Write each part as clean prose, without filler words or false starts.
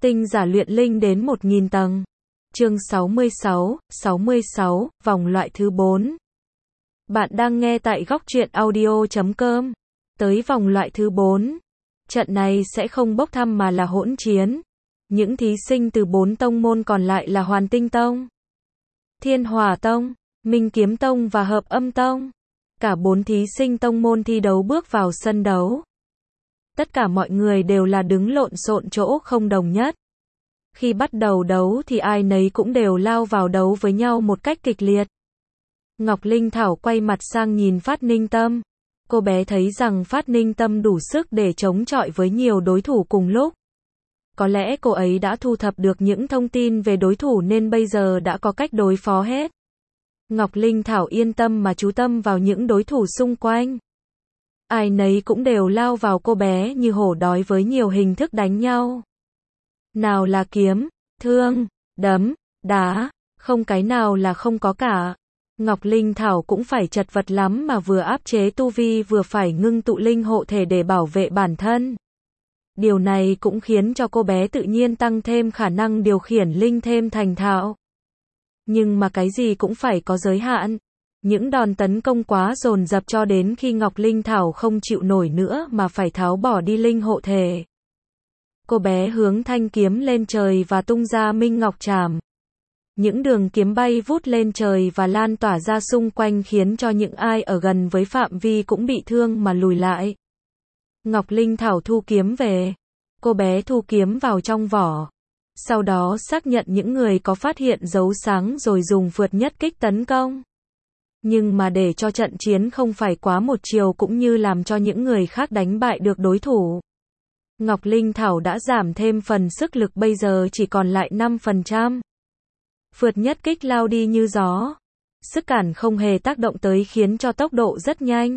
Tinh giả luyện linh đến 1000 tầng. Chương 66, vòng loại thứ 4. Bạn đang nghe tại góc truyện audio.com. Tới vòng loại thứ 4. Trận này sẽ không bốc thăm mà là hỗn chiến. Những thí sinh từ 4 tông môn còn lại là Hoàn Tinh Tông, Thiên Hỏa Tông, Minh Kiếm Tông và Hợp Âm Tông. Cả 4 thí sinh tông môn thi đấu bước vào sân đấu. Tất cả mọi người đều là đứng lộn xộn chỗ không đồng nhất. Khi bắt đầu đấu thì ai nấy cũng đều lao vào đấu với nhau một cách kịch liệt. Ngọc Linh Thảo quay mặt sang nhìn Phát Ninh Tâm. Cô bé thấy rằng Phát Ninh Tâm đủ sức để chống chọi với nhiều đối thủ cùng lúc. Có lẽ cô ấy đã thu thập được những thông tin về đối thủ nên bây giờ đã có cách đối phó hết. Ngọc Linh Thảo yên tâm mà chú tâm vào những đối thủ xung quanh. Ai nấy cũng đều lao vào cô bé như hổ đói với nhiều hình thức đánh nhau. Nào là kiếm, thương, đấm, đá, không cái nào là không có cả. Ngọc Linh Thảo cũng phải chật vật lắm mà vừa áp chế tu vi vừa phải ngưng tụ linh hộ thể để bảo vệ bản thân. Điều này cũng khiến cho cô bé tự nhiên tăng thêm khả năng điều khiển linh thêm thành thạo. Nhưng mà cái gì cũng phải có giới hạn. Những đòn tấn công quá dồn dập cho đến khi Ngọc Linh Thảo không chịu nổi nữa mà phải tháo bỏ đi linh hộ thể. Cô bé hướng thanh kiếm lên trời và tung ra Minh Ngọc Trảm. Những đường kiếm bay vút lên trời và lan tỏa ra xung quanh khiến cho những ai ở gần với phạm vi cũng bị thương mà lùi lại. Ngọc Linh Thảo thu kiếm về. Cô bé thu kiếm vào trong vỏ. Sau đó xác nhận những người có phát hiện dấu sáng rồi dùng phượt nhất kích tấn công. Nhưng mà để cho trận chiến không phải quá một chiều cũng như làm cho những người khác đánh bại được đối thủ. Ngọc Linh Thảo đã giảm thêm phần sức lực bây giờ chỉ còn lại 5%. Phượt nhất kích lao đi như gió. Sức cản không hề tác động tới khiến cho tốc độ rất nhanh.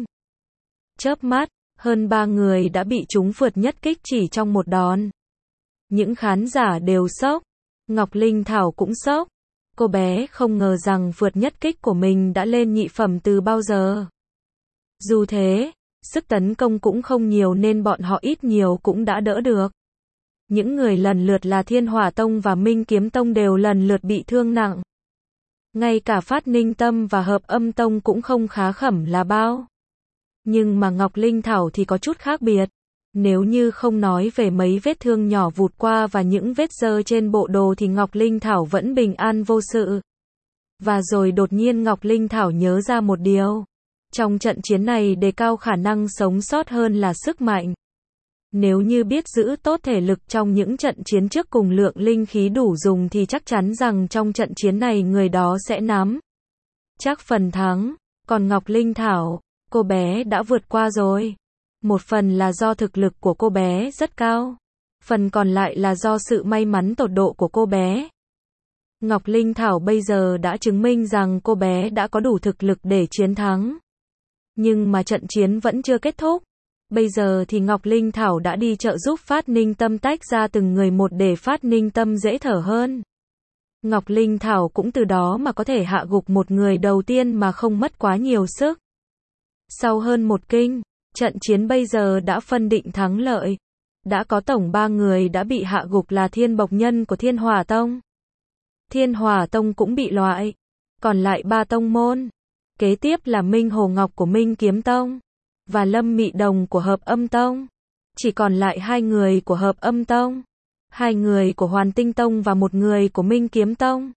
Chớp mắt, hơn 3 người đã bị trúng phượt nhất kích chỉ trong một đòn. Những khán giả đều sốc. Ngọc Linh Thảo cũng sốc. Cô bé không ngờ rằng phượt nhất kích của mình đã lên nhị phẩm từ bao giờ. Dù thế, sức tấn công cũng không nhiều nên bọn họ ít nhiều cũng đã đỡ được. Những người lần lượt là Thiên Hỏa Tông và Minh Kiếm Tông đều lần lượt bị thương nặng. Ngay cả Phát Ninh Tâm và Hợp Âm Tông cũng không khá khẩm là bao. Nhưng mà Ngọc Linh Thảo thì có chút khác biệt. Nếu như không nói về mấy vết thương nhỏ vụt qua và những vết dơ trên bộ đồ thì Ngọc Linh Thảo vẫn bình an vô sự. Và rồi đột nhiên Ngọc Linh Thảo nhớ ra một điều. Trong trận chiến này đề cao khả năng sống sót hơn là sức mạnh. Nếu như biết giữ tốt thể lực trong những trận chiến trước cùng lượng linh khí đủ dùng thì chắc chắn rằng trong trận chiến này người đó sẽ nắm chắc phần thắng. Còn Ngọc Linh Thảo, cô bé đã vượt qua rồi. Một phần là do thực lực của cô bé rất cao. Phần còn lại là do sự may mắn tột độ của cô bé. Ngọc Linh Thảo bây giờ đã chứng minh rằng cô bé đã có đủ thực lực để chiến thắng. Nhưng mà trận chiến vẫn chưa kết thúc. Bây giờ thì Ngọc Linh Thảo đã đi trợ giúp Phát Ninh Tâm tách ra từng người một để Phát Ninh Tâm dễ thở hơn. Ngọc Linh Thảo cũng từ đó mà có thể hạ gục một người đầu tiên mà không mất quá nhiều sức. Sau hơn một kinh, trận chiến bây giờ đã phân định thắng lợi. Đã có tổng 3 người đã bị hạ gục là Thiên Bộc Nhân của Thiên Hỏa Tông. Thiên Hỏa Tông cũng bị loại. Còn lại 3 tông môn. Kế tiếp là Minh Hồ Ngọc của Minh Kiếm Tông. Và Lâm Mị Đồng của Hợp Âm Tông. Chỉ còn lại 2 người của Hợp Âm Tông. 2 người của Hoàn Tinh Tông và 1 người của Minh Kiếm Tông.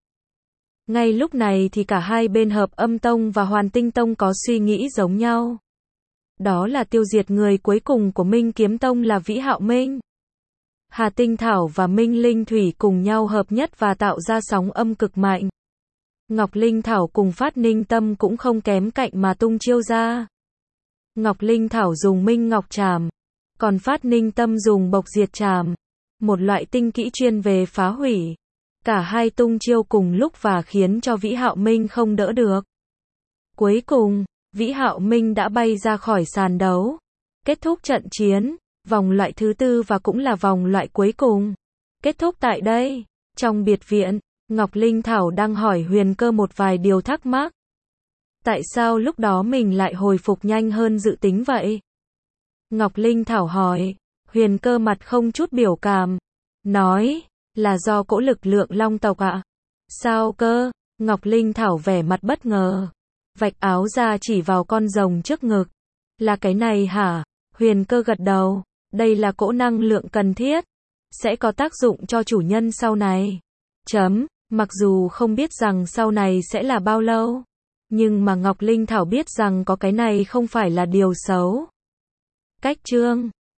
Ngay lúc này thì cả hai bên Hợp Âm Tông và Hoàn Tinh Tông có suy nghĩ giống nhau. Đó là tiêu diệt người cuối cùng của Minh Kiếm Tông là Vĩ Hạo Minh. Hà Tinh Thảo và Minh Linh Thủy cùng nhau hợp nhất và tạo ra sóng âm cực mạnh. Ngọc Linh Thảo cùng Phát Ninh Tâm cũng không kém cạnh mà tung chiêu ra. Ngọc Linh Thảo dùng Minh Ngọc Trảm, còn Phát Ninh Tâm dùng Bộc Diệt Trảm, một loại tinh kỹ chuyên về phá hủy. Cả hai tung chiêu cùng lúc và khiến cho Vĩ Hạo Minh không đỡ được. Cuối cùng, Vĩ Hạo Minh đã bay ra khỏi sàn đấu. Kết thúc trận chiến, vòng loại thứ 4 và cũng là vòng loại cuối cùng. Kết thúc tại đây. Trong biệt viện, Ngọc Linh Thảo đang hỏi Huyền Cơ một vài điều thắc mắc. Tại sao lúc đó mình lại hồi phục nhanh hơn dự tính vậy? Ngọc Linh Thảo hỏi. Huyền Cơ mặt không chút biểu cảm. Nói, Là do cỗ lực lượng long tộc ạ? Sao cơ? Ngọc Linh Thảo vẻ mặt bất ngờ. Vạch áo ra chỉ vào con rồng trước ngực. Là cái này hả? Huyền Cơ gật đầu. Đây là cỗ năng lượng cần thiết. Sẽ có tác dụng cho chủ nhân sau này. Mặc dù không biết rằng sau này sẽ là bao lâu. Nhưng mà Ngọc Linh Thảo biết rằng có cái này không phải là điều xấu. Cách chương